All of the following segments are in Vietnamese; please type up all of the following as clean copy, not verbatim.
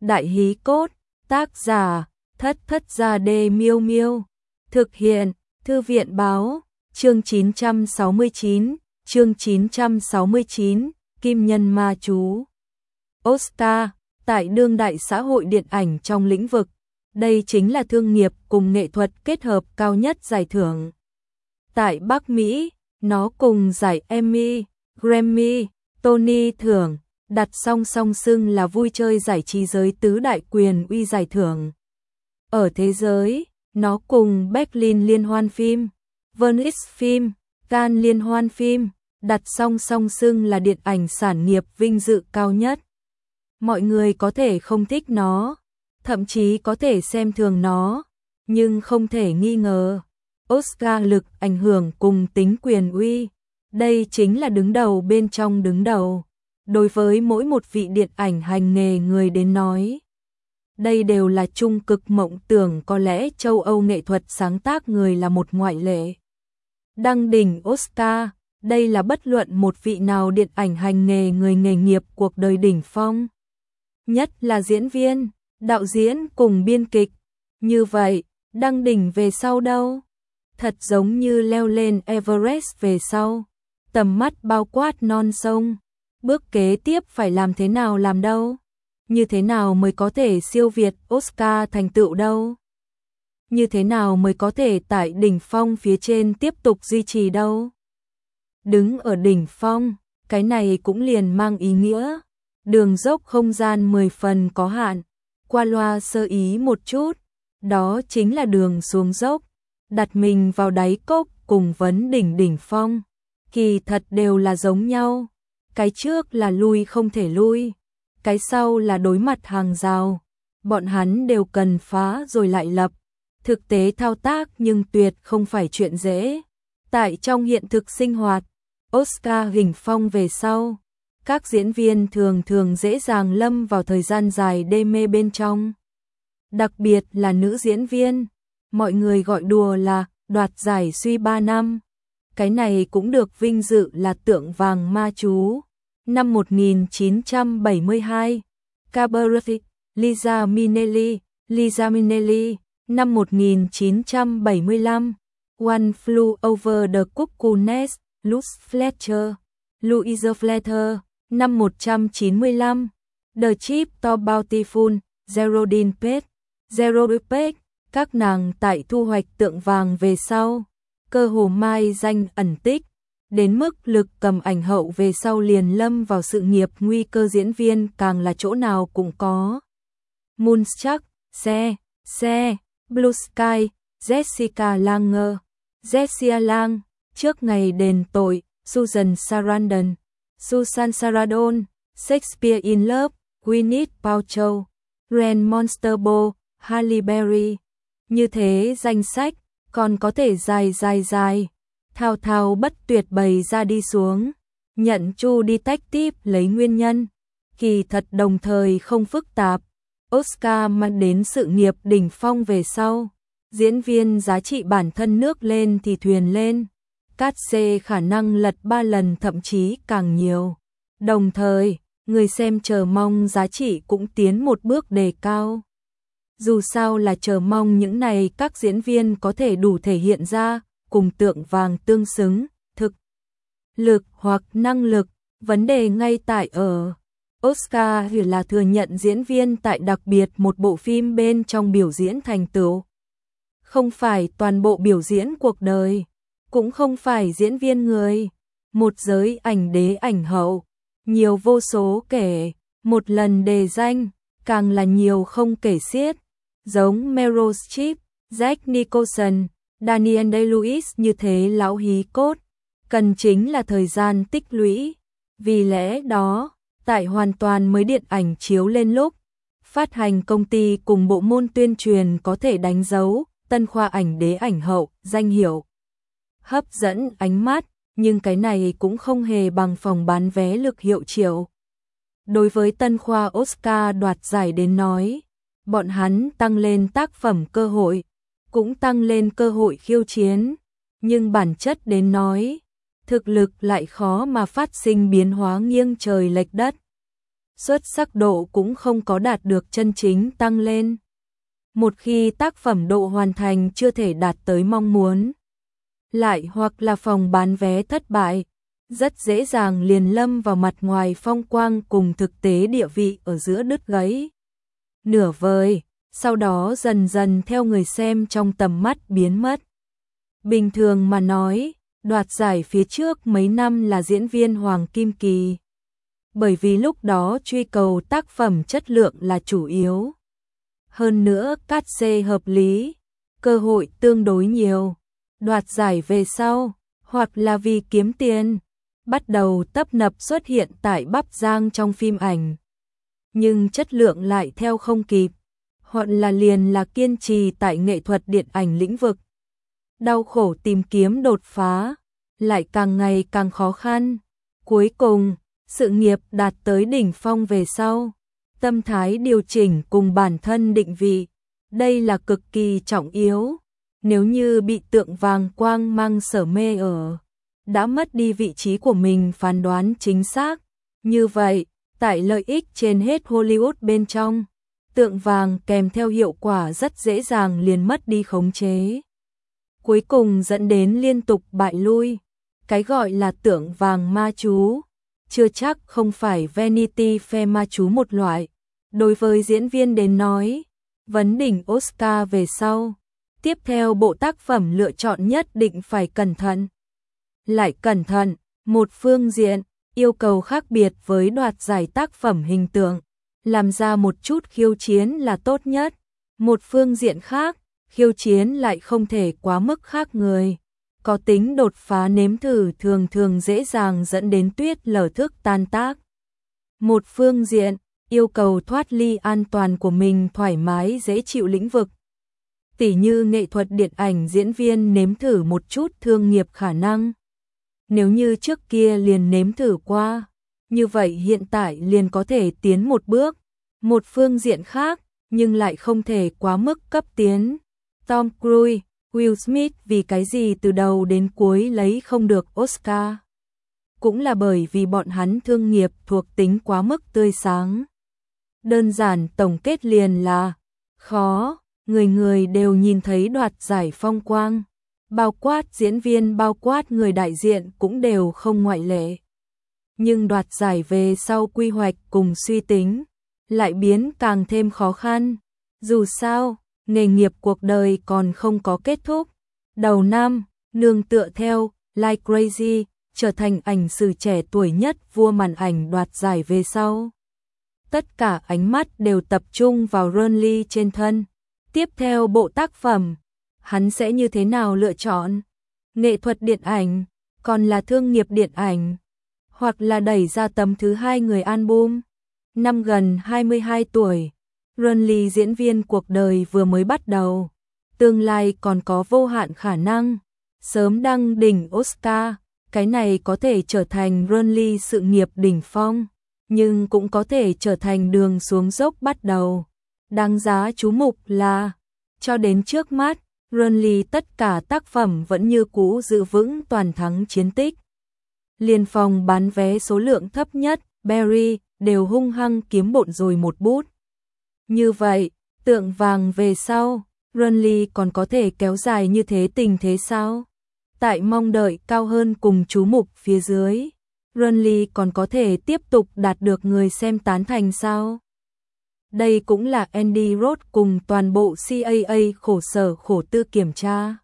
đại hí cốt, tác giả, Thất Thất Gia Đê Miêu Miêu, thực hiện, Thư viện báo, chương 969, Kim Nhân Ma Chú. Oscar, tại đương đại xã hội điện ảnh trong lĩnh vực, đây chính là thương nghiệp cùng nghệ thuật kết hợp cao nhất giải thưởng. Tại Bắc Mỹ, nó cùng giải Emmy, Grammy, Tony thưởng, đặt song song xưng là vui chơi giải trí giới tứ đại quyền uy giải thưởng. Ở thế giới, nó cùng Berlin Liên hoan phim, Venice phim, Cannes Liên hoan phim, đặt song song xưng là điện ảnh sản nghiệp vinh dự cao nhất. Mọi người có thể không thích nó, thậm chí có thể xem thường nó, nhưng không thể nghi ngờ, Oscar lực ảnh hưởng cùng tính quyền uy, đây chính là đứng đầu bên trong đứng đầu. Đối với mỗi một vị điện ảnh hành nghề người đến nói, đây đều là trung cực mộng tưởng, có lẽ châu Âu nghệ thuật sáng tác người là một ngoại lệ. Đăng đỉnh Oscar, đây là bất luận một vị nào điện ảnh hành nghề người nghề nghiệp cuộc đời đỉnh phong. Nhất là diễn viên, đạo diễn cùng biên kịch. Như vậy, đăng đỉnh về sau đâu? Thật giống như leo lên Everest về sau, tầm mắt bao quát non sông. Bước kế tiếp phải làm thế nào làm đâu? Như thế nào mới có thể siêu việt Oscar thành tựu đâu? Như thế nào mới có thể tại đỉnh phong phía trên tiếp tục duy trì đâu? Đứng ở đỉnh phong, cái này cũng liền mang ý nghĩa đường dốc không gian 10 phần có hạn, qua loa sơ ý một chút, đó chính là đường xuống dốc, đặt mình vào đáy cốc cùng vấn đỉnh phong, kỳ thật đều là giống nhau. Cái trước là lui không thể lui, cái sau là đối mặt hàng rào, bọn hắn đều cần phá rồi lại lập. Thực tế thao tác nhưng tuyệt không phải chuyện dễ. Tại trong hiện thực sinh hoạt, Oscar đỉnh phong về sau, các diễn viên thường dễ dàng lâm vào thời gian dài đê mê bên trong. Đặc biệt là nữ diễn viên, mọi người gọi đùa là đoạt giải suy 3 năm. Cái này cũng được vinh dự là tượng vàng ma chú. Năm 1972, Cabaret, Liza Minnelli. Năm 1975, One Flew Over the Cuckoo's Nest, Louise Fletcher. Năm 1995, The Cheap to Bountiful, Geraldine Page. Các nàng tại thu hoạch tượng vàng về sau, cơ hồ mai danh ẩn tích, đến mức lực cầm ảnh hậu về sau liền lâm vào sự nghiệp nguy cơ, diễn viên càng là chỗ nào cũng có. Moonstruck, xe, Blue Sky, Jessica Lange, Trước Ngày Đền Tội, Susan Sarandon, Shakespeare in Love, Gwyneth Paltrow, Red Monster Ball, Halle Berry. Như thế danh sách còn có thể dài, thao bất tuyệt bày ra đi xuống. Nhận True Detective lấy nguyên nhân kỳ thật đồng thời không phức tạp. Oscar mang đến sự nghiệp đỉnh phong về sau, diễn viên giá trị bản thân nước lên thì thuyền lên, cát xê khả năng lật 3 lần thậm chí càng nhiều. Đồng thời, người xem chờ mong giá trị cũng tiến một bước đề cao. Dù sao là chờ mong những này các diễn viên có thể đủ thể hiện ra cùng tượng vàng tương xứng, thực lực hoặc năng lực, vấn đề ngay tại ở Oscar là thừa nhận diễn viên tại đặc biệt một bộ phim bên trong biểu diễn thành tựu. Không phải toàn bộ biểu diễn cuộc đời, cũng không phải diễn viên người, một giới ảnh đế ảnh hậu, nhiều vô số kể, một lần đề danh, càng là nhiều không kể xiết, giống Meryl Streep, Jack Nicholson, Daniel Day-Lewis như thế lão hí cốt, cần chính là thời gian tích lũy. Vì lẽ đó, tại hoàn toàn mới điện ảnh chiếu lên lúc, phát hành công ty cùng bộ môn tuyên truyền có thể đánh dấu tân khoa ảnh đế ảnh hậu, danh hiệu hấp dẫn ánh mắt, nhưng cái này cũng không hề bằng phòng bán vé lực hiệu triệu. Đối với tân khoa Oscar đoạt giải đến nói, bọn hắn tăng lên tác phẩm cơ hội, cũng tăng lên cơ hội khiêu chiến, nhưng bản chất đến nói, thực lực lại khó mà phát sinh biến hóa nghiêng trời lệch đất. xuất sắc độ cũng không có đạt được chân chính tăng lên. Một khi tác phẩm độ hoàn thành chưa thể đạt tới mong muốn, lại hoặc là phòng bán vé thất bại, rất dễ dàng liền lâm vào mặt ngoài phong quang cùng thực tế địa vị ở giữa đứt gãy. Nửa vời, sau đó dần dần theo người xem trong tầm mắt biến mất. Bình thường mà nói, đoạt giải phía trước mấy năm là diễn viên Hoàng Kim Kỳ. Bởi vì lúc đó truy cầu tác phẩm chất lượng là chủ yếu. Hơn nữa cát xê hợp lý, cơ hội tương đối nhiều. Đoạt giải về sau, hoặc là vì kiếm tiền, bắt đầu tấp nập xuất hiện tại Bắc Giang trong phim ảnh. Nhưng chất lượng lại theo không kịp, hoặc là liền là kiên trì tại nghệ thuật điện ảnh lĩnh vực. Đau khổ tìm kiếm đột phá, lại càng ngày càng khó khăn. Cuối cùng, sự nghiệp đạt tới đỉnh phong về sau, tâm thái điều chỉnh cùng bản thân định vị, đây là cực kỳ trọng yếu. Nếu như bị Tượng Vàng Quang Mang sở mê ở, đã mất đi vị trí của mình phán đoán chính xác, như vậy, tại lợi ích trên hết Hollywood bên trong, Tượng Vàng kèm theo hiệu quả rất dễ dàng liền mất đi khống chế. Cuối cùng dẫn đến liên tục bại lui. Cái gọi là Tượng Vàng ma chú, chưa chắc không phải Vanity Fair ma chú một loại. Đối với diễn viên đến nói, vấn đỉnh Oscar về sau, tiếp theo bộ tác phẩm lựa chọn nhất định phải cẩn thận. Lại cẩn thận, một phương diện, yêu cầu khác biệt với đoạt giải tác phẩm hình tượng, làm ra một chút khiêu chiến là tốt nhất. Một phương diện khác, khiêu chiến lại không thể quá mức khác người. Có tính đột phá nếm thử thường thường dễ dàng dẫn đến tuyết lở thức tan tác. Một phương diện, yêu cầu thoát ly an toàn của mình thoải mái dễ chịu lĩnh vực. Tỉ như nghệ thuật điện ảnh diễn viên nếm thử một chút thương nghiệp khả năng. Nếu như trước kia liền nếm thử qua, như vậy hiện tại liền có thể tiến một bước. Một phương diện khác, nhưng lại không thể quá mức cấp tiến. Tom Cruise, Will Smith vì cái gì từ đầu đến cuối lấy không được Oscar? Cũng là bởi vì bọn hắn thương nghiệp thuộc tính quá mức tươi sáng. Đơn giản tổng kết liền là khó, người người đều nhìn thấy đoạt giải phong quang. Bao quát diễn viên, bao quát người đại diện cũng đều không ngoại lệ. Nhưng đoạt giải về sau quy hoạch cùng suy tính, lại biến càng thêm khó khăn. Dù sao, nghề nghiệp cuộc đời còn không có kết thúc. Đầu năm, nương tựa theo Like Crazy, trở thành ảnh sử trẻ tuổi nhất vua màn ảnh đoạt giải về sau. Tất cả ánh mắt đều tập trung vào Ron Lee trên thân. Tiếp theo bộ tác phẩm, hắn sẽ như thế nào lựa chọn? Nghệ thuật điện ảnh, còn là thương nghiệp điện ảnh, hoặc là đẩy ra tấm thứ hai người album. Năm gần 22 tuổi, Ron Lee diễn viên cuộc đời vừa mới bắt đầu, tương lai còn có vô hạn khả năng, sớm đăng đỉnh Oscar, cái này có thể trở thành Ron Lee sự nghiệp đỉnh phong, nhưng cũng có thể trở thành đường xuống dốc bắt đầu. Đáng giá chú mục là, cho đến trước mắt, Ron Lee tất cả tác phẩm vẫn như cũ giữ vững toàn thắng chiến tích. Liên phòng bán vé số lượng thấp nhất, Barry, đều hung hăng kiếm bộn rồi một bút. Như vậy, Tượng Vàng về sau, Ron Lee còn có thể kéo dài như thế tình thế sao? Tại mong đợi cao hơn cùng chú mục phía dưới, Ron Lee còn có thể tiếp tục đạt được người xem tán thành sao? Đây cũng là Andy Roth cùng toàn bộ CAA khổ sở khổ tư kiểm tra.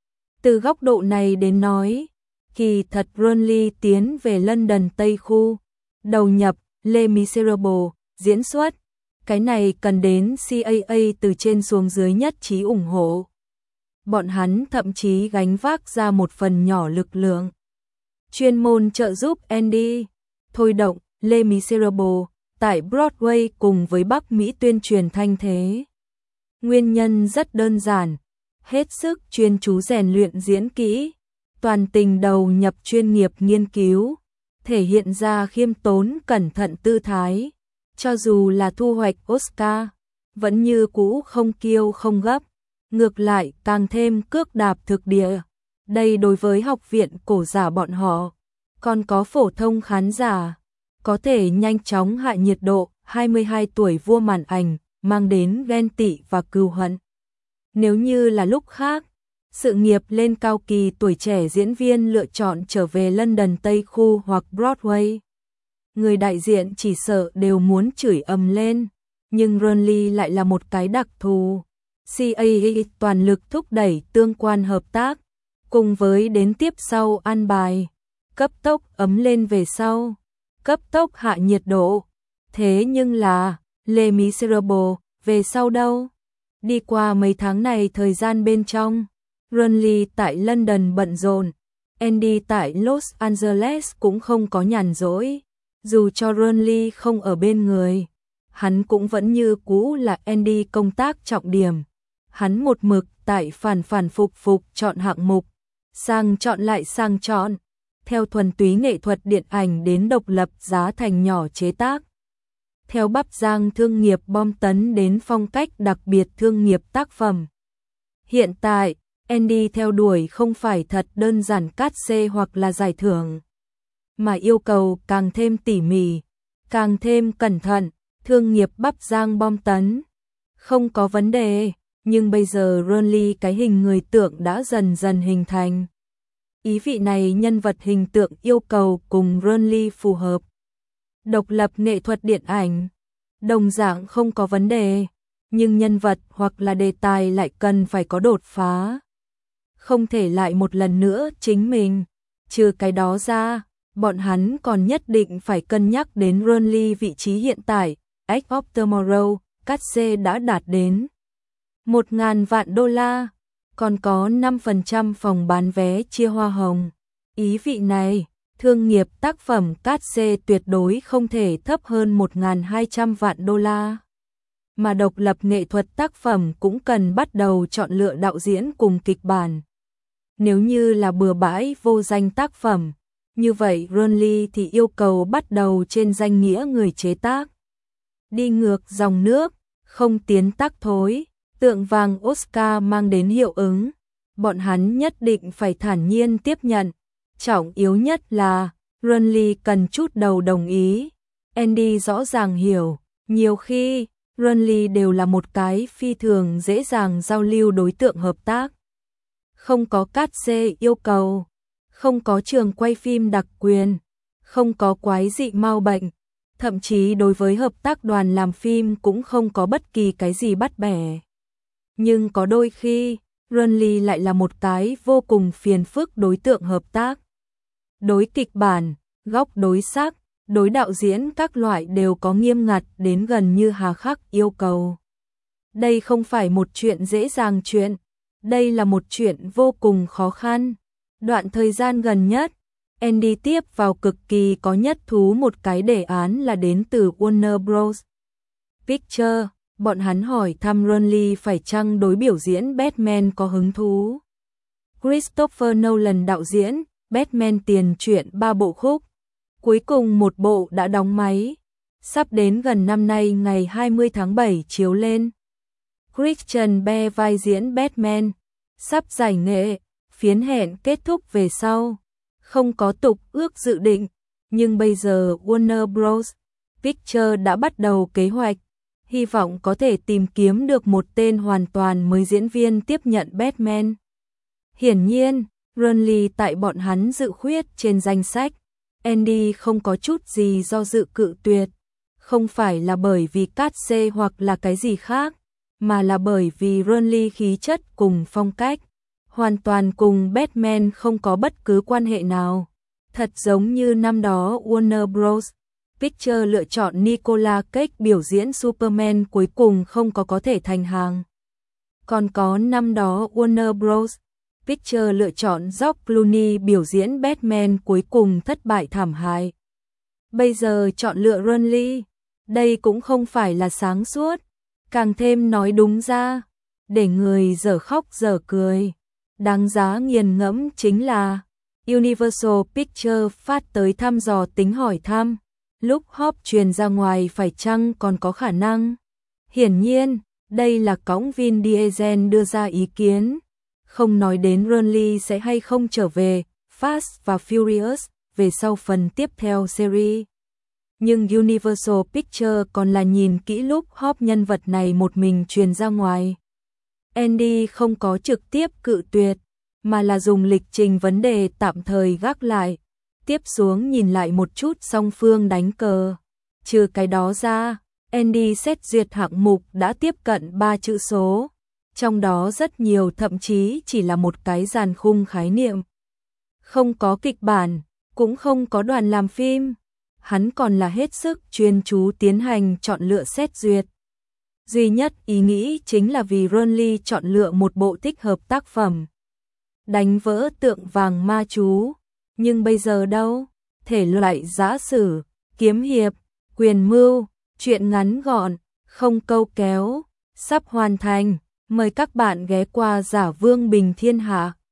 Từ góc độ này đến nói, kỳ thật Ron Lee tiến về London Tây Khu, đầu nhập Les Miserables, diễn xuất, cái này cần đến CAA từ trên xuống dưới nhất trí ủng hộ. Bọn hắn thậm chí gánh vác ra một phần nhỏ lực lượng chuyên môn trợ giúp Andy thôi động Les Miserables tại Broadway cùng với Bắc Mỹ tuyên truyền thanh thế. Nguyên nhân rất đơn giản, hết sức chuyên chú rèn luyện diễn kỹ, toàn tình đầu nhập chuyên nghiệp nghiên cứu, thể hiện ra khiêm tốn cẩn thận tư thái, cho dù là thu hoạch Oscar, vẫn như cũ không kiêu không gấp, ngược lại càng thêm cước đạp thực địa. Đây đối với học viện cổ giả bọn họ, còn có phổ thông khán giả, có thể nhanh chóng hạ nhiệt độ, 22 tuổi vua màn ảnh, mang đến ghen tị và cừu hận. Nếu như là lúc khác, sự nghiệp lên cao kỳ tuổi trẻ diễn viên lựa chọn trở về London Tây Khu hoặc Broadway. Người đại diện chỉ sợ đều muốn chửi ầm lên, nhưng Renly lại là một cái đặc thù. CAA toàn lực thúc đẩy tương quan hợp tác, cùng với đến tiếp sau an bài, cấp tốc ấm lên về sau, cấp tốc hạ nhiệt độ. Thế nhưng là, Les Miserables, về sau đâu? Đi qua mấy tháng này thời gian bên trong, Renly tại London bận rộn, Andy tại Los Angeles cũng không có nhàn rỗi. Dù cho Renly không ở bên người, hắn cũng vẫn như cũ là Andy công tác trọng điểm. Hắn một mực tại phản phục chọn hạng mục, sang chọn lại sang chọn, theo thuần túy nghệ thuật điện ảnh đến độc lập giá thành nhỏ chế tác. Theo bắp rang thương nghiệp bom tấn đến phong cách đặc biệt thương nghiệp tác phẩm. Hiện tại, Andy theo đuổi không phải thật đơn giản cát xê hoặc là giải thưởng, mà yêu cầu càng thêm tỉ mỉ, càng thêm cẩn thận, thương nghiệp bắp rang bom tấn. Không có vấn đề, nhưng bây giờ Renly cái hình người tượng đã dần dần hình thành. Ý vị này nhân vật hình tượng yêu cầu cùng Renly phù hợp. Độc lập nghệ thuật điện ảnh, đồng dạng không có vấn đề, nhưng nhân vật hoặc là đề tài lại cần phải có đột phá. Không thể lại một lần nữa chính mình, trừ cái đó ra, bọn hắn còn nhất định phải cân nhắc đến Renly vị trí hiện tại, Edge of Tomorrow, cát xê đã đạt đến 1.000 vạn đô la, còn có 5% phòng bán vé chia hoa hồng. Ý vị này, thương nghiệp tác phẩm cát xê tuyệt đối không thể thấp hơn 1.200 vạn đô la. Mà độc lập nghệ thuật tác phẩm cũng cần bắt đầu chọn lựa đạo diễn cùng kịch bản. Nếu như là bừa bãi vô danh tác phẩm, như vậy Renly thì yêu cầu bắt đầu trên danh nghĩa người chế tác. Đi ngược dòng nước, không tiến tắc thối, tượng vàng Oscar mang đến hiệu ứng. Bọn hắn nhất định phải thản nhiên tiếp nhận. Trọng yếu nhất là, Renly cần chút đầu đồng ý. Andy rõ ràng hiểu, nhiều khi, Renly đều là một cái phi thường dễ dàng giao lưu đối tượng hợp tác. Không có cát xê yêu cầu, không có trường quay phim đặc quyền, không có quái dị mau bệnh, thậm chí đối với hợp tác đoàn làm phim cũng không có bất kỳ cái gì bắt bẻ. Nhưng có đôi khi, Renly lại là một cái vô cùng phiền phức đối tượng hợp tác. Đối kịch bản, góc đối sắc, đối đạo diễn các loại đều có nghiêm ngặt đến gần như hà khắc yêu cầu. Đây không phải một chuyện dễ dàng chuyện, đây là một chuyện vô cùng khó khăn. Đoạn thời gian gần nhất, Andy tiếp vào cực kỳ có nhất thú một cái đề án là đến từ Warner Bros. Pictures. Bọn hắn hỏi thăm Renly phải chăng đối biểu diễn Batman có hứng thú. Christopher Nolan đạo diễn, Batman tiền truyện 3 bộ khúc. Cuối cùng một bộ đã đóng máy. Sắp đến gần năm nay ngày 20 tháng 7 chiếu lên. Christian Bale vai diễn Batman. Sắp giải nghệ, phiến hẹn kết thúc về sau. Không có tục ước dự định, nhưng bây giờ Warner Bros. Pictures đã bắt đầu kế hoạch. Hy vọng có thể tìm kiếm được một tên hoàn toàn mới diễn viên tiếp nhận Batman. Hiển nhiên, Renly tại bọn hắn dự khuyết trên danh sách. Andy không có chút gì do dự cự tuyệt. Không phải là bởi vì cát xê hoặc là cái gì khác, mà là bởi vì Renly khí chất cùng phong cách. Hoàn toàn cùng Batman không có bất cứ quan hệ nào. Thật giống như năm đó Warner Bros. Pictures lựa chọn Nicolas Cage biểu diễn Superman cuối cùng không có thể thành hàng. Còn có năm đó Warner Bros. Pictures lựa chọn George Clooney biểu diễn Batman cuối cùng thất bại thảm hại. Bây giờ chọn lựa Renly, đây cũng không phải là sáng suốt, càng thêm nói đúng ra, để người dở khóc dở cười. Đáng giá nghiền ngẫm chính là Universal Pictures phát tới thăm dò tính hỏi thăm. Lúc hop truyền ra ngoài phải chăng còn có khả năng. Hiển nhiên, đây là cõng Vin Diesel đưa ra ý kiến. Không nói đến Renly sẽ hay không trở về Fast và Furious về sau phần tiếp theo series. Nhưng Universal Pictures còn là nhìn kỹ lúc Hope nhân vật này một mình truyền ra ngoài. Andy không có trực tiếp cự tuyệt, mà là dùng lịch trình vấn đề tạm thời gác lại, tiếp xuống nhìn lại một chút song phương đánh cờ. Trừ cái đó ra, Andy xét duyệt hạng mục đã tiếp cận 3 chữ số, trong đó rất nhiều thậm chí chỉ là một cái dàn khung khái niệm. Không có kịch bản, cũng không có đoàn làm phim, hắn còn là hết sức chuyên chú tiến hành chọn lựa xét duyệt. Duy nhất ý nghĩ chính là vì Ronly chọn lựa một bộ thích hợp tác phẩm. Đánh vỡ tượng vàng ma chú, nhưng bây giờ đâu, thể loại giã sử, kiếm hiệp, quyền mưu, truyện ngắn gọn, không câu kéo, sắp hoàn thành, mời các bạn ghé qua Giả Vương Bình Thiên Hạ.